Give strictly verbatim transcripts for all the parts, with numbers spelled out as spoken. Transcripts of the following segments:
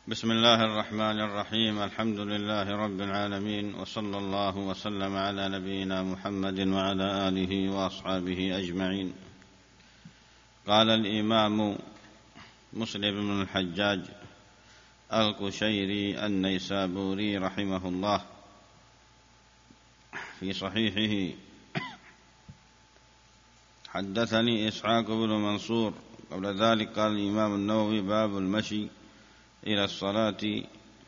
بسم الله الرحمن الرحيم. الحمد لله رب العالمين، وصلى الله وسلم على نبينا محمد وعلى آله وأصحابه أجمعين. قال الإمام مسلم بن الحجاج القشيري النيسابوري رحمه الله في صحيحه: حدثني إسحاق بن منصور. قبل ذلك قال الإمام النووي: باب المشي إلى الصلاة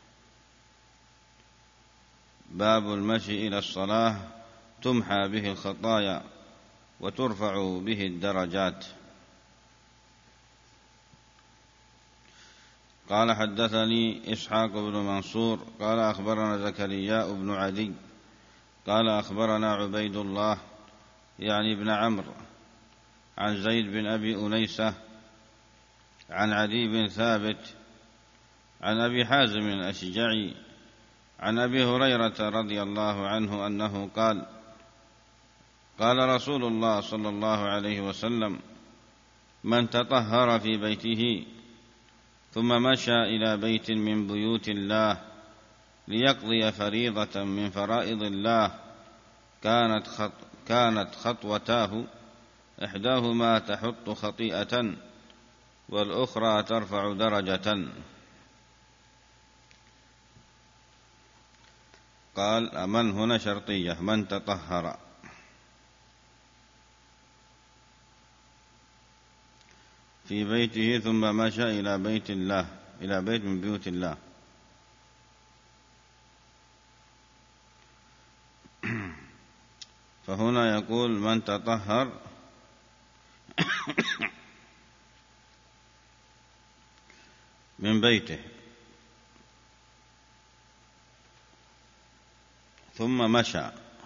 باب المشي إلى الصلاة تمحى به الخطايا وترفع به الدرجات. قال: حدثني إسحاق بن منصور قال: أخبرنا زكريا بن عدي قال: أخبرنا عبيد الله يعني ابن عمرو عن زيد بن أبي أنيسة عن عدي بن ثابت عن أبي حازم الأشجعي عن أبي هريرة رضي الله عنه أنه قال: قال رسول الله صلى الله عليه وسلم: من تطهر في بيته ثم مشى إلى بيت من بيوت الله ليقضي فريضة من فرائض الله كانت خط كانت خطوتاه إحداهما تحط خطيئة والأخرى ترفع درجة. قال: من هنا شرطية، من تطهر. في بيته ثم مشى إلى بيت الله إلى بيت من بيوت الله. فهنا يقول: من تطهر من بيته ثم مشى،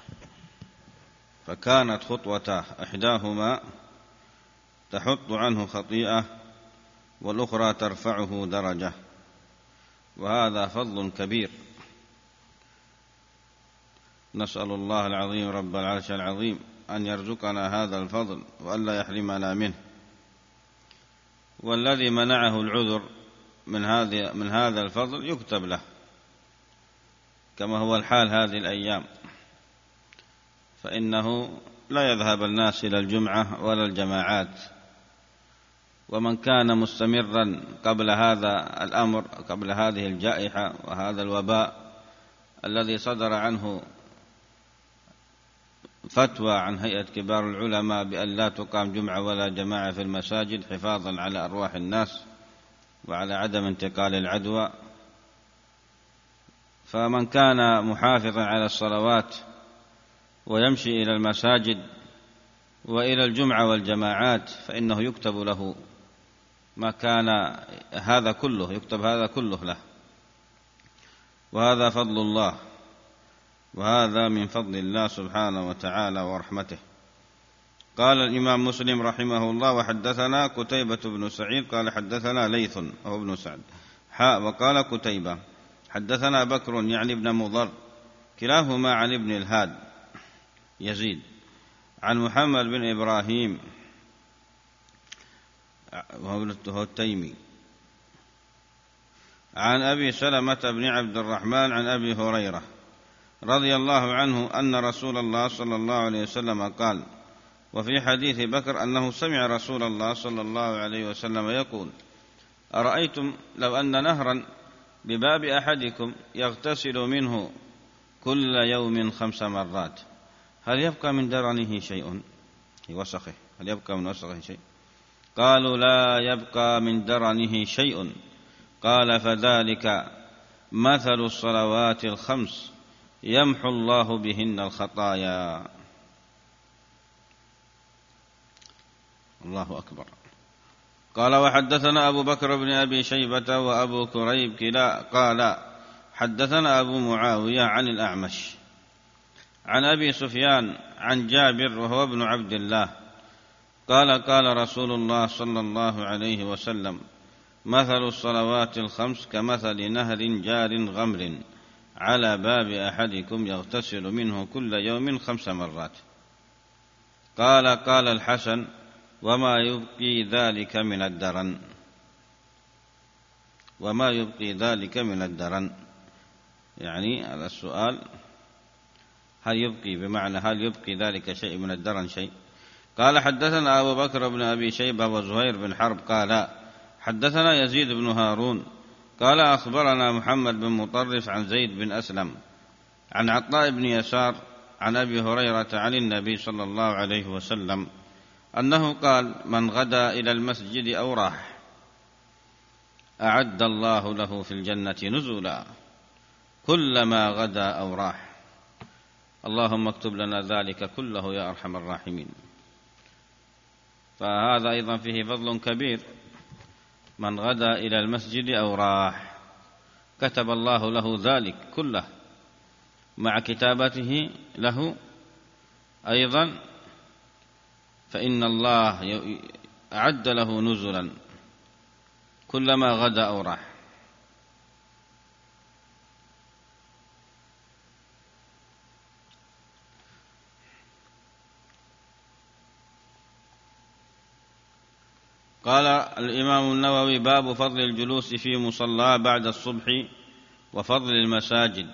فكانت خطوته إحداهما تحط عنه خطيئة والأخرى ترفعه درجة، وهذا فضل كبير. نسأل الله العظيم رب العرش العظيم أن يرزقنا هذا الفضل وألا يحرمنا منه. والذي منعه العذر من هذا من هذا الفضل يكتب له، كما هو الحال هذه الأيام، فإنه لا يذهب الناس إلى الجمعة ولا الجماعات. ومن كان مستمرا قبل هذا الأمر، قبل هذه الجائحة وهذا الوباء الذي صدر عنه فتوى عن هيئة كبار العلماء بأن لا تقام جمعة ولا جماعة في المساجد حفاظا على أرواح الناس وعلى عدم انتقال العدوى، فمن كان محافظا على الصلوات ويمشي إلى المساجد وإلى الجمعة والجماعات فإنه يكتب له ما كان هذا كله، يكتب هذا كله له، وهذا فضل الله، وهذا من فضل الله سبحانه وتعالى ورحمته. قال الإمام مسلم رحمه الله: وحدثنا قتيبة بن سعيد قال: حدثنا ليث وهو ابن سعد حاء وقال قتيبة: حدثنا بكر يعني ابن مضر كلاهما عن ابن الهاد يزيد عن محمد بن إبراهيم وهو التيمي عن أبي سلمة بن عبد الرحمن عن أبي هريرة رضي الله عنه أن رسول الله صلى الله عليه وسلم قال. وفي حديث بكر أنه سمع رسول الله صلى الله عليه وسلم يقول: أرأيتم لو أن نهرا بباب أحدكم يغتسل منه كل يوم خمس مرات هل يبقى من درنه شيء؟ وسخه هل يبقى من وسخه شيء؟ قالوا: لا يبقى من درنه شيء. قال: فذلك مثل الصلوات الخمس يمحو الله بهن الخطايا. الله أكبر. قال: وحدثنا أبو بكر بن أبي شيبة وأبو كريب كلا قال: حدثنا أبو معاوية عن الأعمش عن أبي سفيان عن جابر وهو ابن عبد الله قال: قال رسول الله صلى الله عليه وسلم: مثل الصلوات الخمس كمثل نهر جار غمر على باب أحدكم يغتسل منه كل يوم خمس مرات. قال قال الحسن: وما يبقي ذلك من الدرن. وما يبقي ذلك من الدرن. يعني هذا السؤال هل يبقي، بمعنى هل يبقي ذلك شيء من الدرن شيء. قال حدثنا أبو بكر بن أبي شيبة وزهير بن حرب قال حدثنا يزيد بن هارون قال أخبرنا محمد بن مطرف عن زيد بن أسلم عن عطاء بن يسار عن أبي هريرة عن النبي صلى الله عليه وسلم أنه قال من غدا إلى المسجد أو راح أعد الله له في الجنة نزلا كلما غدا أو راح. اللهم اكتب لنا ذلك كله يا أرحم الراحمين. فهذا أيضا فيه فضل كبير، من غدا إلى المسجد أو راح كتب الله له ذلك كله، مع كتابته له أيضا فإن الله أعد له نزلا كلما غدا أو راح. قال الإمام النووي باب فضل الجلوس في مصلى بعد الصبح وفضل المساجد.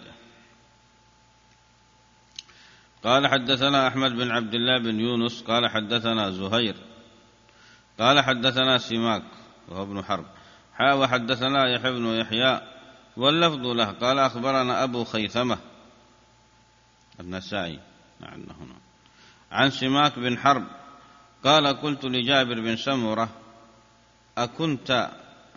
قال حدثنا أحمد بن عبد الله بن يونس قال حدثنا زهير قال حدثنا سماك وهو ابن حرب حا وحدثنا يحيى بن يحيى واللفظ له قال أخبرنا أبو خيثمة النسائي هنا عن سماك بن حرب قال قلت لجابر بن سمرة أكنت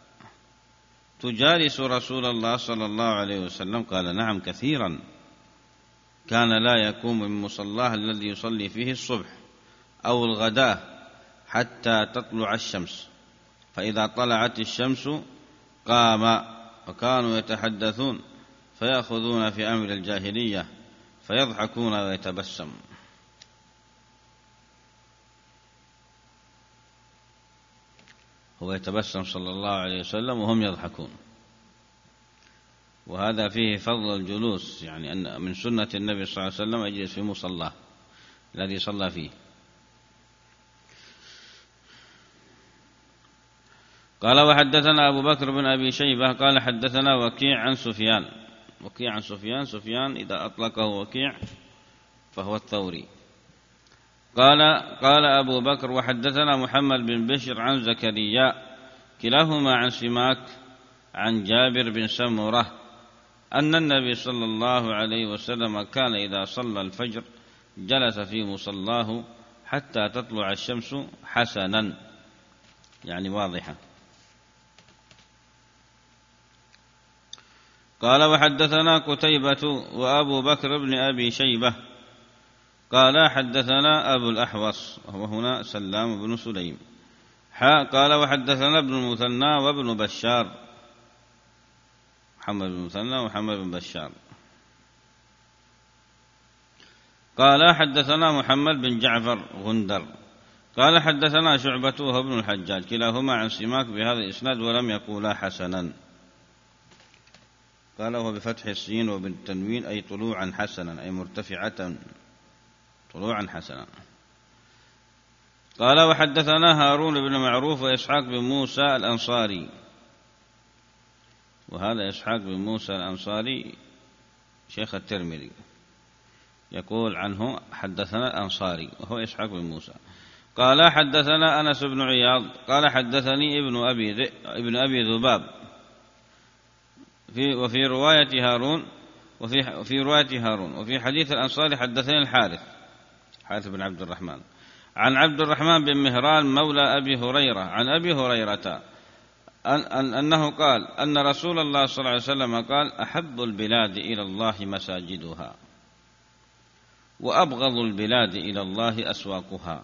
تجالس رسول الله صلى الله عليه وسلم؟ قال نعم كثيرا، كان لا يقوم من مصلاه الذي يصلي فيه الصبح أو الغداة حتى تطلع الشمس، فإذا طلعت الشمس قام، وكانوا يتحدثون فيأخذون في أمر الجاهلية فيضحكون ويتبسم. هو يتبسم صلى الله عليه وسلم وهم يضحكون. وهذا فيه فضل الجلوس، يعني أن من سنة النبي صلى الله عليه وسلم يجلس في مصلاه الذي صلى فيه. قال وحدثنا أبو بكر بن أبي شيبة قال حدثنا وكيع عن سفيان. وكيع عن سفيان، سفيان إذا أطلقه وكيع فهو الثوري. قال قال أبو بكر وحدثنا محمد بن بشر عن زكريا كلاهما عن سماك عن جابر بن سمرة أن النبي صلى الله عليه وسلم كان إذا صلى الفجر جلس في مصلاه حتى تطلع الشمس حسنا، يعني واضحة. قال وحدثنا قتيبة وأبو بكر بن أبي شيبة قال حدثنا أبو الأحوص وهو هنا سلام بن سليم حا قال وحدثنا ابن المثنى وابن بشار، محمد بن المثنى ومحمد بن بشار قال حدثنا محمد بن جعفر غندر قال حدثنا شعبة وهو ابن الحجاج كلاهما عن سماك بهذا الإسناد ولم يقولا حسنا. قال وهو بفتح السين وبالتنوين أي طلوعا حسنا، أي مرتفعة طلوعا حسنا. قال وحدثنا هارون بن معروف وإسحاق بن موسى الأنصاري، وهذا إسحاق بن موسى الأنصاري شيخ الترمذي يقول عنه حدثنا الأنصاري وهو إسحاق بن موسى. قال حدثنا أنس بن عياض قال حدثني ابن أبي ابن أبي ذباب في وفي رواية هارون وفي في رواية هارون وفي حديث الأنصاري حدثني الحارث حارث بن عبد الرحمن عن عبد الرحمن بن مهران مولى أبي هريرة عن أبي هريرة أن أن أنه قال أن رسول الله صلى الله عليه وسلم قال أحب البلاد إلى الله مساجدها وأبغض البلاد إلى الله أسواقها.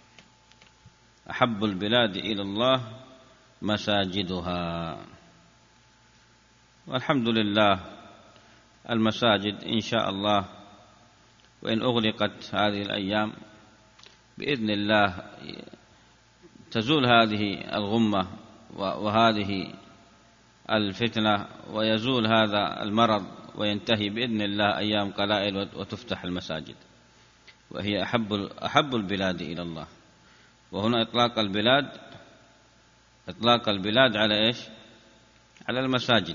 أحب البلاد إلى الله مساجدها. والحمد لله المساجد إن شاء الله وإن أغلقت هذه الأيام بإذن الله تزول هذه الغمة وهذه الفتنة ويزول هذا المرض وينتهي بإذن الله أيام قلائل وتفتح المساجد، وهي أحب أحب البلاد إلى الله. وهنا إطلاق البلاد إطلاق البلاد على إيش؟ على المساجد.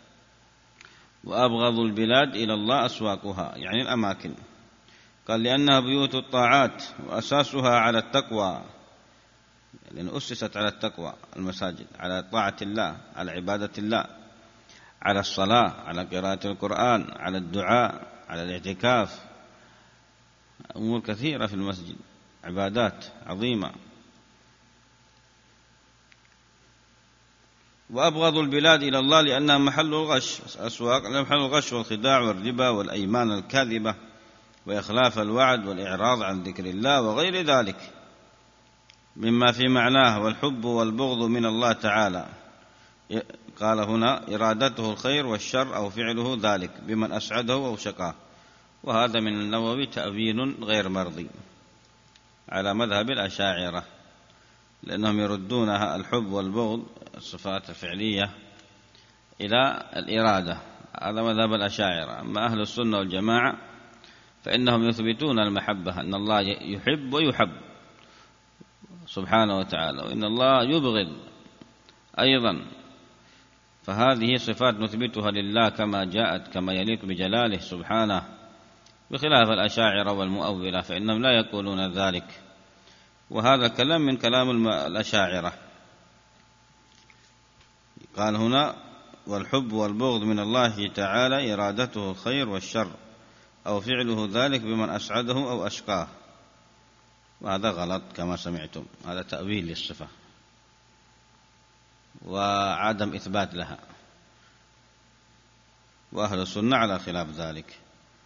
وأبغض البلاد إلى الله أسواقها، يعني الأماكن. قال لأنها بيوت الطاعات وأساسها على التقوى، لأن أسست على التقوى المساجد، على طاعة الله، على عبادة الله، على الصلاة، على قراءة القرآن، على الدعاء، على الاعتكاف. أمور كثيرة في المسجد، عبادات عظيمة. وأبغض البلاد إلى الله لأنها محل الغش، أسواق محل الغش والخداع والربا والأيمان الكاذبة وإخلاف الوعد والإعراض عن ذكر الله وغير ذلك مما في معناه. والحب والبغض من الله تعالى. قال هنا إرادته الخير والشر أو فعله ذلك بمن أسعده أو شقاه. وهذا من النووي تأويل غير مرضي على مذهب الأشاعرة، لأنهم يردونها الحب والبغض الصفات الفعلية إلى الإرادة. هذا مذهب الأشاعرة. أما أهل السنة والجماعة فإنهم يثبتون المحبة، أن الله يحب ويحب سبحانه وتعالى، وإن الله يبغض أيضا. فهذه صفات نثبتها لله كما جاءت، كما يليق بجلاله سبحانه، بخلاف الأشاعرة والمؤولة فإنهم لا يقولون ذلك. وهذا كلام من كلام الأشاعرة. قال هنا والحب والبغض من الله تعالى إرادته الخير والشر أو فعله ذلك بمن أسعده أو أشقاه. وهذا غلط كما سمعتم، هذا تأويل للصفة وعدم إثبات لها، وأهل السنة على خلاف ذلك.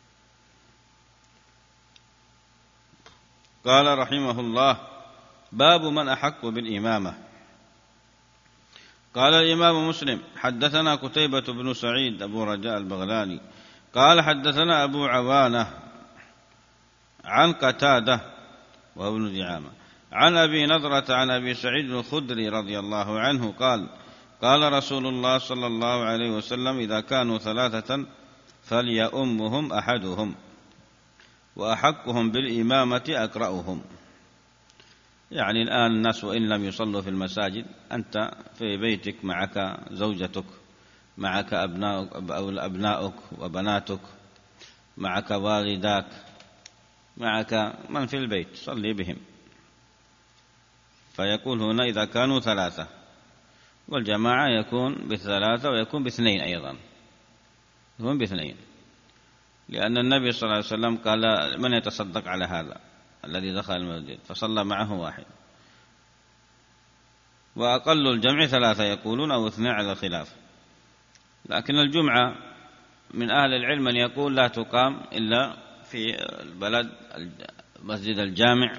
قال رحمه الله باب من أحق بالإمامة. قال الإمام مسلم حدثنا قتيبة بن سعيد أبو رجاء البغلاني قال حدثنا أبو عوانة عن قتادة وهو ابن دعامة عن أبي نضرة عن أبي سعيد الخدري رضي الله عنه قال قال رسول الله صلى الله عليه وسلم إذا كانوا ثلاثة فليؤمهم أحدهم وأحقهم بالإمامة أقرأهم. يعني الآن الناس وإن لم يصلوا في المساجد، أنت في بيتك معك زوجتك، معك أبناؤك أو أبناؤك وبناتك، معك والداك، معك من في البيت، صلي بهم. فيقول هنا إذا كانوا ثلاثة، والجماعة يكون بثلاثة ويكون باثنين أيضا، يكون باثنين، لأن النبي صلى الله عليه وسلم قال من يتصدق على هذا الذي دخل المسجد، فصلى معه واحد. وأقل الجمع ثلاثة يقولون أو اثنين على الخلاف. لكن الجمعة من أهل العلم من يقول لا تقام إلا في البلد مسجد الجامع.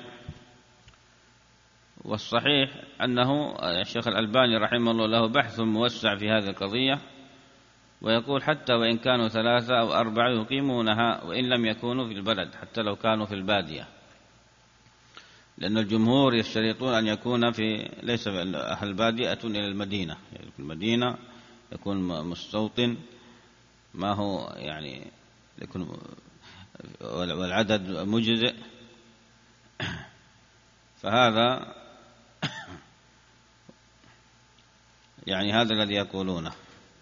والصحيح أنه الشيخ الألباني رحمه الله له بحث موسع في هذه القضية، ويقول حتى وإن كانوا ثلاثة أو أربعة يقيمونها وإن لم يكونوا في البلد، حتى لو كانوا في البادية، لأن الجمهور يشترطون أن يكون في ليس أهل البادية أتون إلى المدينة، يعني في المدينة يكون مستوطن ما هو يعني يكون والعدد مجزئ. فهذا يعني هذا الذي يقولونه.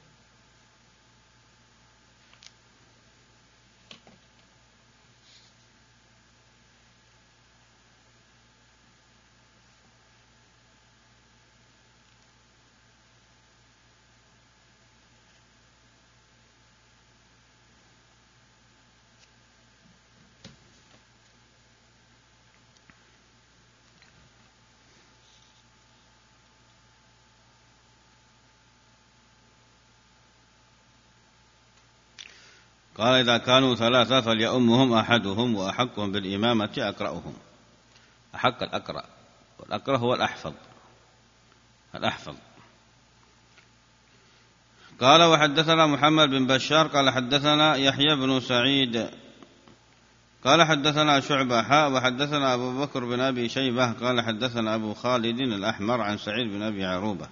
قال إذا كانوا ثلاثة فليؤمهم أحدهم وأحقهم بالإمامة أقرأهم. أحق الأقرأ، والأقرأ هو الأحفظ، الأحفظ. قال وحدثنا محمد بن بشار قال حدثنا يحيى بن سعيد قال حدثنا شعبة حاء وحدثنا أبو بكر بن أبي شيبة قال حدثنا أبو خالد الأحمر عن سعيد بن أبي عروبة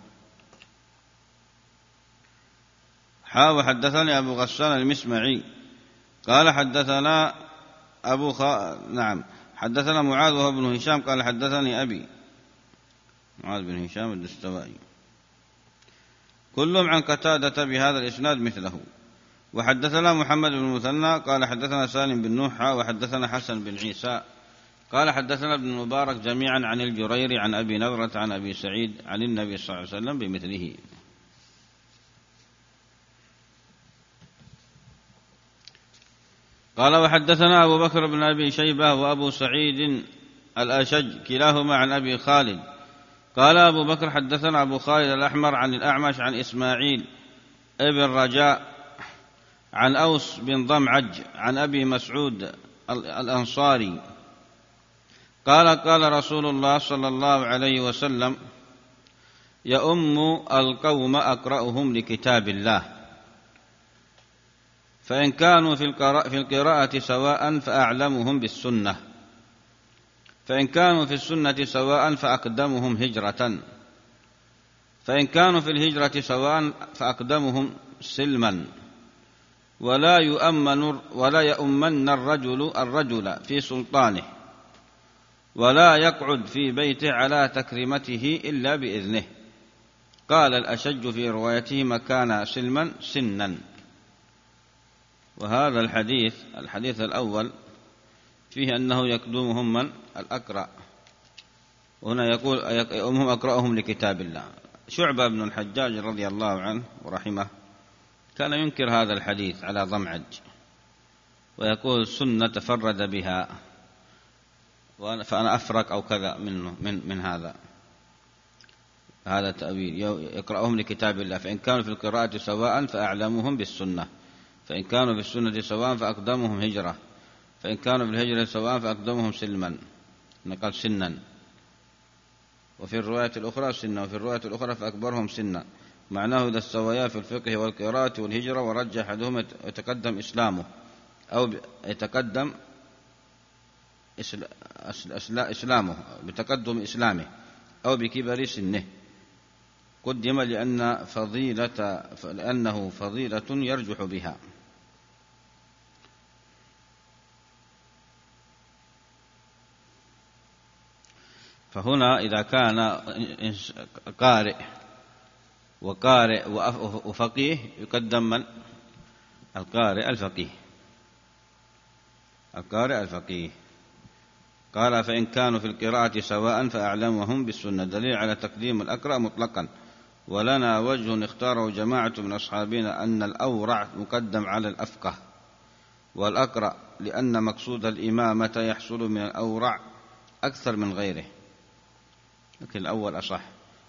حاء وحدثني أبو غسان المسمعي قال حدثنا أبو خ... نعم حدثنا معاذ وهو بن هشام قال حدثني أبي معاذ بن هشام الدستوائي كلهم عن قتادة بهذا الإسناد مثله. وحدثنا محمد بن المثنى قال حدثنا سالم بن نوح وحدثنا حسن بن عيسى قال حدثنا ابن المبارك جميعا عن الجريري عن أبي نضرة عن أبي سعيد عن النبي صلى الله عليه وسلم بمثله. قال وحدثنا أبو بكر بن أبي شيبة وأبو سعيد الأشج كلاهما عن أبي خالد قال أبو بكر حدثنا أبو خالد الأحمر عن الأعمش عن إسماعيل ابن رجاء عن أوس بن ضمعج عن أبي مسعود الأنصاري قال قال رسول الله صلى الله عليه وسلم يؤم القوم أقرأهم لكتاب الله فإن كانوا في القراءة سواء فأعلمهم بالسنة فإن كانوا في السنة سواء فأقدمهم هجرة فإن كانوا في الهجرة سواء فأقدمهم سلما ولا يؤمن ولا يؤمن الرجل الرجل في سلطانه ولا يقعد في بيته على تكريمته إلا بإذنه. قال الأشج في روايته مكان سلما سنا. وهذا الحديث الحديث الأول فيه أنه يقدمهم من الأقرأ، وهنا يقول يؤمهم أقرأهم لكتاب الله. شعبة بن الحجاج رضي الله عنه ورحمه كان ينكر هذا الحديث على ضمعج ويقول سنة تفرد بها فأنا أفرق أو كذا منه من, من هذا هذا التأويل يقرأهم لكتاب الله فإن كانوا في القراءة سواء فأعلمهم بالسنة فإن كانوا في السنة سواء فأقدمهم هجرة فإن كانوا في الهجرة سواء فأقدمهم سلما نقل سنا وفي الرواية الأخرى سنا وفي الرواية الأخرى فأكبرهم سنا معناه إذا استويا في الفقه والقراءة والهجرة ورجح أحدهم يتقدم إسلامه أو يتقدم إسلامه بتقدم إسلامه أو بكبر سنه قدم لأن فضيلة لأنه فضيلة يرجح بها. فهنا إذا كان قارئ وقارئ وفقيه يقدم من القارئ الفقيه القارئ الفقيه. قال فإن كانوا في القراءة سواء فأعلمهم بالسنة دليل على تقديم الأقرأ مطلقا. ولنا وجه اختاره جماعة من أصحابنا أن الأورع مقدم على الأفقه والأقرأ لأن مقصود الإمامة يحصل من الأورع أكثر من غيره لكن الأول أصح.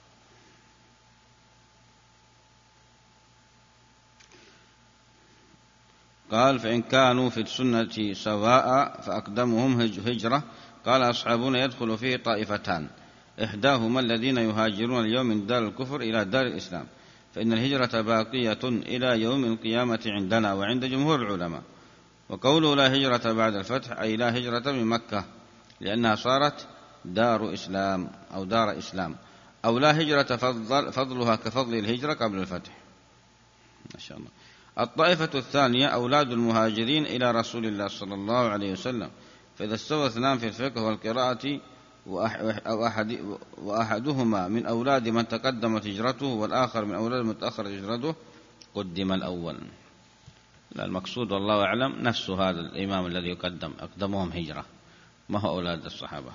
قال فإن كانوا في السنة سواء فأقدمهم هجرة. قال أصحابنا يدخل فيه طائفتان إحداهما الذين يهاجرون اليوم من دار الكفر إلى دار الإسلام فإن الهجرة باقية إلى يوم القيامة عندنا وعند جمهور العلماء. وقوله لا هجرة بعد الفتح أي لا هجرة من مكة لأنها صارت دار إسلام أو دار إسلام أو لا هجرة فضل فضلها كفضل الهجرة قبل الفتح. ما شاء الله. الطائفة الثانية أولاد المهاجرين إلى رسول الله صلى الله عليه وسلم فإذا استوى اثنان في الفقه والقراءة أو أحد وأحدهما من أولاد من تقدمت هجرته والآخر من أولاد من تأخرت هجرته قدم الأول. لا المقصود والله أعلم نفس هذا الإمام الذي يقدم أقدمهم هجرة ما هو أولاد الصحابة.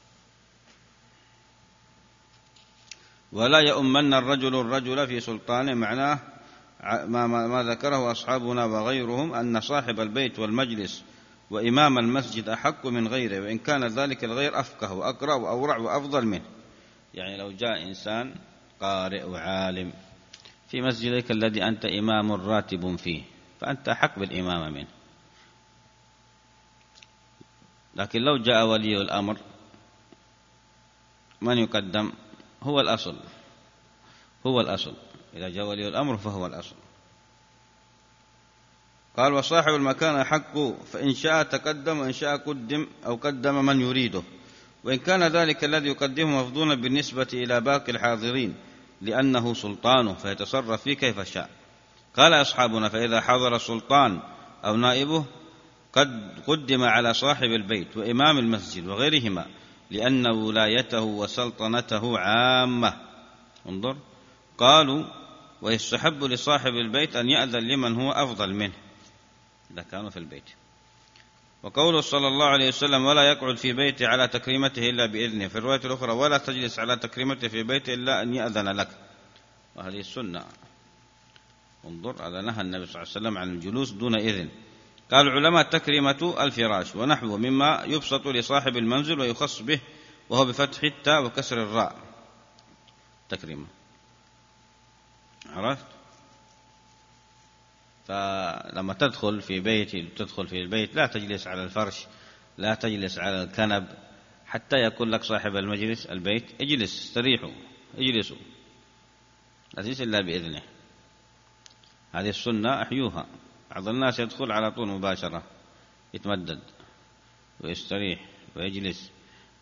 ولا يؤمن الرجل الرجل في سلطانه معناه ما, ما, ما ذكره أصحابنا وغيرهم أن صاحب البيت والمجلس وإمام المسجد أحق من غيره وإن كان ذلك الغير أفقه وأقرأ وأورع وأفضل منه. يعني لو جاء إنسان قارئ وعالم في مسجدك الذي أنت إمام راتب فيه فأنت أحق بالإمامة منه. لكن لو جاء ولي الأمر من يقدم؟ هو الأصل هو الأصل إذا جاء ولي الأمر فهو الأصل. قال وصاحب المكان أحق فإن شاء تقدم وإن شاء قدم أو قدم من يريده وإن كان ذلك الذي يقدمه مفضولا بالنسبة إلى باقي الحاضرين لأنه سلطانه فيتصرف فيه كيف شاء. قال أصحابنا فإذا حضر السلطان أو نائبه قد قدم على صاحب البيت وإمام المسجد وغيرهما لأن ولايته وسلطنته عامة. انظر قالوا ويستحب لصاحب البيت أن يأذن لمن هو أفضل منه إذا كانوا في البيت. وقوله صلى الله عليه وسلم ولا يقعد في بيته على تكريمته إلا بإذنه، في الرواية الأخرى ولا تجلس على تكريمته في بيته إلا أن يأذن لك، وهذه السنة. انظر، هذا نهى النبي صلى الله عليه وسلم عن الجلوس دون إذن. قال العلماء تكريمة الفراش ونحوه مما يبسط لصاحب المنزل ويخص به، وهو بفتح التاء وكسر الراء تكريمة. عرفت؟ فلما تدخل في بيت تدخل في البيت لا تجلس على الفرش، لا تجلس على الكنب، حتى يقول لك صاحب المجلس البيت اجلس استريحوا اجلسوا، لا تجلس إلا بإذنه. هذه السنة أحيوها. بعض الناس يدخل على طول مباشرة يتمدد ويستريح ويجلس.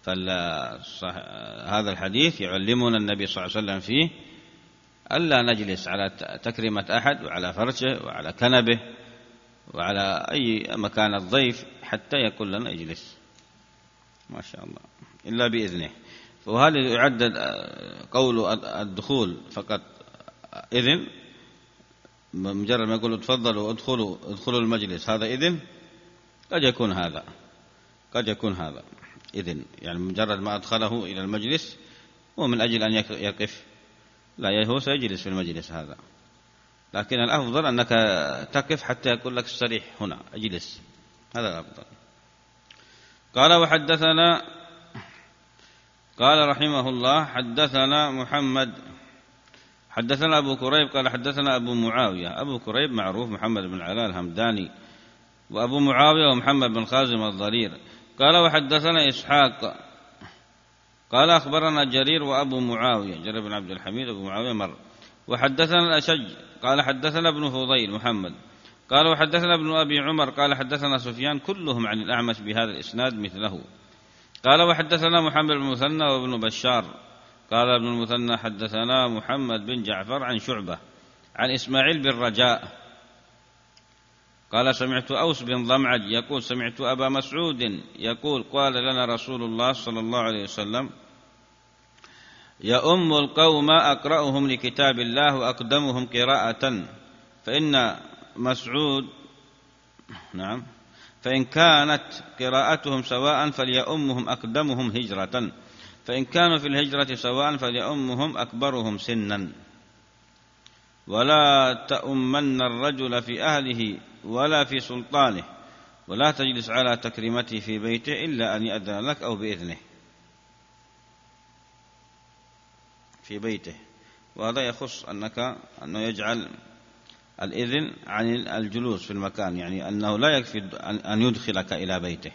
فهذا الحديث يعلمنا النبي صلى الله عليه وسلم فيه ألا نجلس على تكريمة أحد وعلى فرشه وعلى كنبه وعلى أي مكان الضيف حتى يقول لنا اجلس، ما شاء الله، إلا بإذنه. وهذا يعدد قول الدخول فقط إذن، مجرد ما يقولوا تفضلوا ادخلوا ادخلوا المجلس هذا إذن، قد يكون هذا قد يكون هذا إذن، يعني مجرد ما أدخله إلى المجلس ومن أجل أن يقف، لا، هو سيجلس في المجلس هذا، لكن الأفضل أنك تقف حتى يقول لك استريح هنا اجلس، هذا الأفضل. قال وحدثنا قال رحمه الله حدثنا محمد حدثنا أبو كريب قال حدثنا أبو معاوية. أبو كريب معروف محمد بن علاء الهمداني، وأبو معاوية ومحمد بن خازم الضرير. قال وحدثنا إسحاق قال أخبرنا جرير وأبو معاوية جرير بن عبد الحميد أبو معاوية مر. وحدثنا الأشج قال حدثنا ابن فضيل محمد قال وحدثنا ابن أبي عمر قال حدثنا سفيان كلهم عن الأعمش بهذا الإسناد مثله. قال وحدثنا محمد بن المثنى وابن بشار قال ابن المثنى حدثنا محمد بن جعفر عن شعبة عن إسماعيل بن رجاء قال سمعت أوس بن ضمعج يقول سمعت أبا مسعود يقول قال لنا رسول الله صلى الله عليه وسلم يؤم القوم أقرأهم لكتاب الله وأقدمهم قراءة، فإن مسعود نعم فإن كانت قراءتهم سواء فليؤمهم أقدمهم هجرة، فإن كانوا في الهجرة سواء فليؤمهم أكبرهم سنا. ولا تؤمن الرجل في أهله ولا في سلطانه، ولا تجلس على تكريمته في بيته إلا أن يأذن لك أو بإذنه في بيته. وهذا يخص أنك أنه يجعل الإذن عن الجلوس في المكان، يعني أنه لا يكفي أن يدخلك إلى بيته.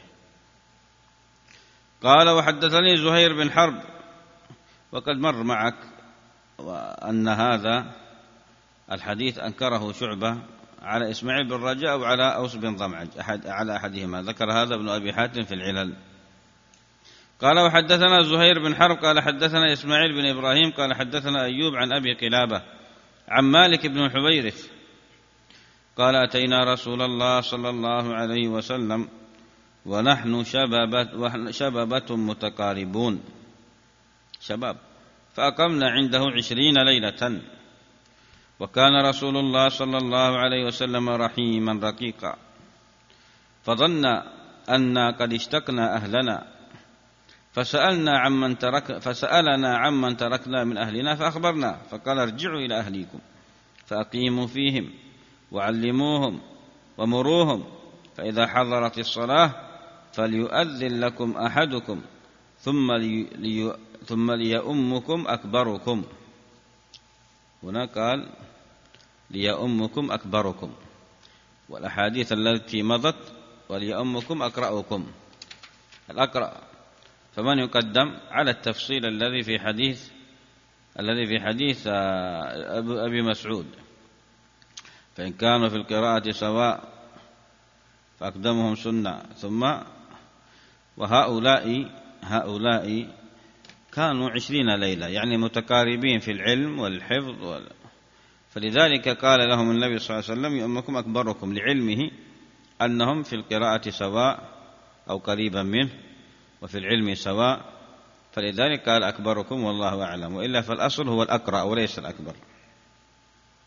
قال وحدثني زهير بن حرب، وقد مر معك وأن هذا الحديث أنكره شعبة على إسماعيل بن رجاء وعلى أوس بن ضمعج أحد على أحدهما، ذكر هذا ابن أبي حاتم في العلل. قال وحدثنا زهير بن حرب قال حدثنا إسماعيل بن إبراهيم قال حدثنا أيوب عن أبي قلابة عن مالك بن الحويرث قال أتينا رسول الله صلى الله عليه وسلم ونحن شبابة, شبابة متقاربون شباب، فأقمنا عنده عشرين ليلة، وكان رسول الله صلى الله عليه وسلم رحيما رقيقا، فظن أنا قد اشتقنا أهلنا فسألنا عمن ترك فسألنا عمن تركنا من أهلنا فأخبرنا، فقال ارجعوا إلى أهليكم فأقيموا فيهم وعلموهم ومروهم، فإذا حضرت الصلاة فليؤذن لكم أحدكم ثم لي لي ثم ليؤمكم أكبركم. هنا قال ليؤمكم أكبركم، والأحاديث التي مضت وليؤمكم أقرأكم الأقرأ، فمن يقدم على التفصيل الذي في حديث الذي في حديث أبي مسعود، فإن كانوا في القراءة سواء فأقدمهم سنة. ثم وهؤلاء هؤلاء كانوا عشرين ليلة، يعني متقاربين في العلم والحفظ وال... فلذلك قال لهم النبي صلى الله عليه وسلم يؤمكم أكبركم، لعلمه أنهم في القراءة سواء أو قريبا منه، وفي العلم سواء، فلذلك قال أكبركم والله أعلم، وإلا فالأصل هو الأقرأ وليس الأكبر.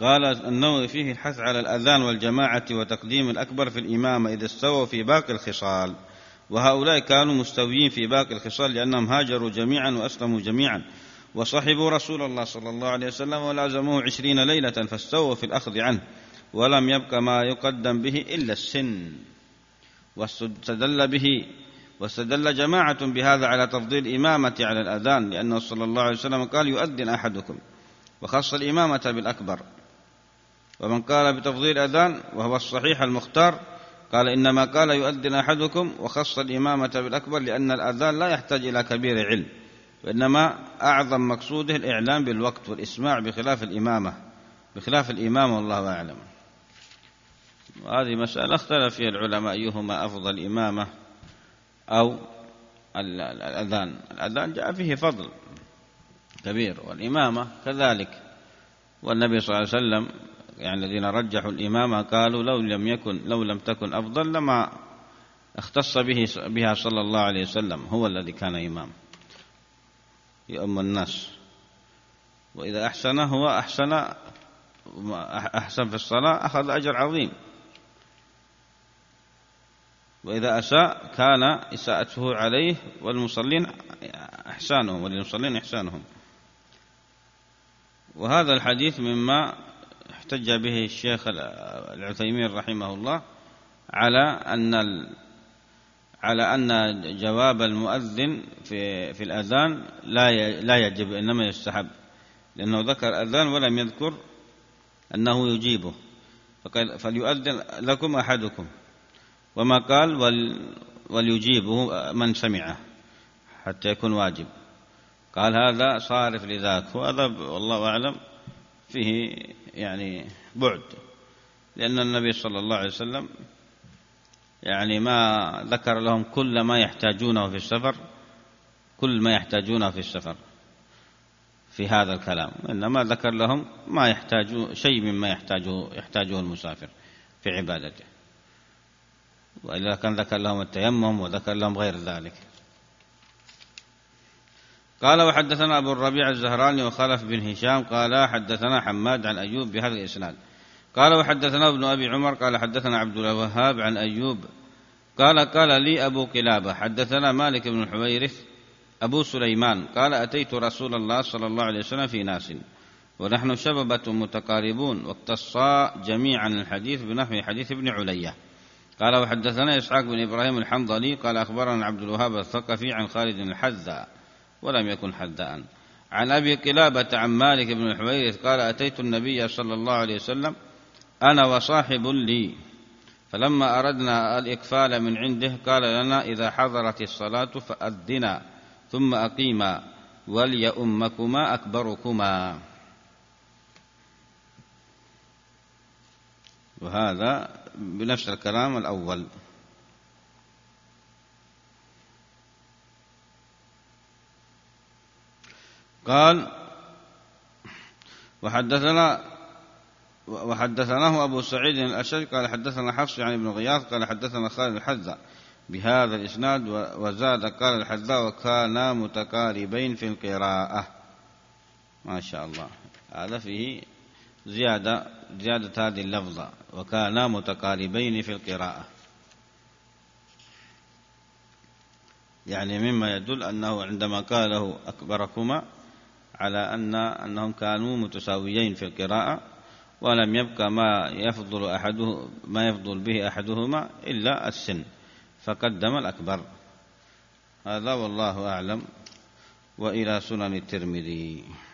قال النووي فيه الحث على الأذان والجماعة وتقديم الأكبر في الإمامة إذا استووا في باقي الخصال، وهؤلاء كانوا مستويين في باقي الخصال لأنهم هاجروا جميعا وأسلموا جميعا وصحبوا رسول الله صلى الله عليه وسلم ولازموه عشرين ليلة فاستووا في الأخذ عنه، ولم يبق ما يقدم به إلا السن. واستدل به واستدل جماعة بهذا على تفضيل الإمامة على الأذان، لأنه صلى الله عليه وسلم قال يؤذن أحدكم، وخص الإمامة بالأكبر. ومن قال بتفضيل الأذان وهو الصحيح المختار قال إنما قال يؤذن أحدكم وخص الإمامة بالأكبر، لأن الأذان لا يحتاج إلى كبير علم، وإنما أعظم مقصوده الإعلام بالوقت والإسماع بخلاف الإمامة بخلاف الإمامة والله أعلم. وهذه مسألة اختلف فيها العلماء أيهما أفضل، إمامة أو الأذان. الأذان جاء فيه فضل كبير والإمامة كذلك، والنبي صلى الله عليه وسلم يعني الذين رجحوا الإمامة قالوا لو لم يكن لو لم تكن أفضل لما اختص به بها صلى الله عليه وسلم، هو الذي كان إمام يؤم الناس. وإذا أحسن هو أحسن أحسن في الصلاة أخذ أجر عظيم، وإذا أساء كان إساءته عليه والمصلين إحسانهم وللمصلين إحسانهم. وهذا الحديث مما احتج به الشيخ العثيمين رحمه الله على أن على أن جواب المؤذن في في الأذان لا لا يجب إنما يستحب، لأنه ذكر الأذان ولم يذكر أنه يجيبه، فقال فليؤذن لكم أحدكم، وما قال وليجيبه من سمعه حتى يكون واجب. قال هذا صارف لذاك، وهذا والله أعلم فيه يعني بعد، لأن النبي صلى الله عليه وسلم يعني ما ذكر لهم كل ما يحتاجونه في السفر كل ما يحتاجونه في السفر في هذا الكلام، إنما ذكر لهم ما يحتاجون شيء مما يحتاجه يحتاجه المسافر في عبادته، وإلا كان ذكر لهم التيمم وذكر لهم غير ذلك. قال وحدثنا أبو الربيع الزهراني وخلف بن هشام قال حدثنا حماد عن أيوب بهذا الإسناد. قال وحدثنا ابن أبي عمر قال حدثنا عبد الوهاب عن أيوب قال قال لي أبو قلابة حدثنا مالك بن الحويرث أبو سليمان قال أتيت رسول الله صلى الله عليه وسلم في ناس ونحن شببة متقاربون، واقتصا جميعا الحديث بنحو حديث ابن علية. قال وحدثنا إسحاق بن إبراهيم الحنظلي قال أخبرنا عبد الوهاب الثقفي عن خالد الحذاء ولم يكن حذاء عن أبي قلابة عن مالك بن الحويرث قال أتيت النبي صلى الله عليه وسلم أنا وصاحب لي، فلما أردنا الإكفال من عنده قال لنا إذا حضرت الصلاة فأذنا ثم أقيما وليؤمكما أكبركما. وهذا بنفس الكلام الأول. قال وحدثنا وحدثناه أبو سعيد الأشج قال حدثنا حفص عن ابن غياث قال حدثنا خالد الحذاء بهذا الإسناد، وزاد قال الحذاء وكانا متقاربين في القراءة. ما شاء الله، هذا فيه زيادة زيادة هذه اللفظة وكانا متقاربين في القراءة، يعني مما يدل أنه عندما قاله أكبركما على أن أنهم كانوا متساويين في القراءة، ولم يبقى ما يفضل أحده ما يفضل به أحدهما إلا السن فقدم الأكبر. هذا والله أعلم. وإلى سنن الترمذي.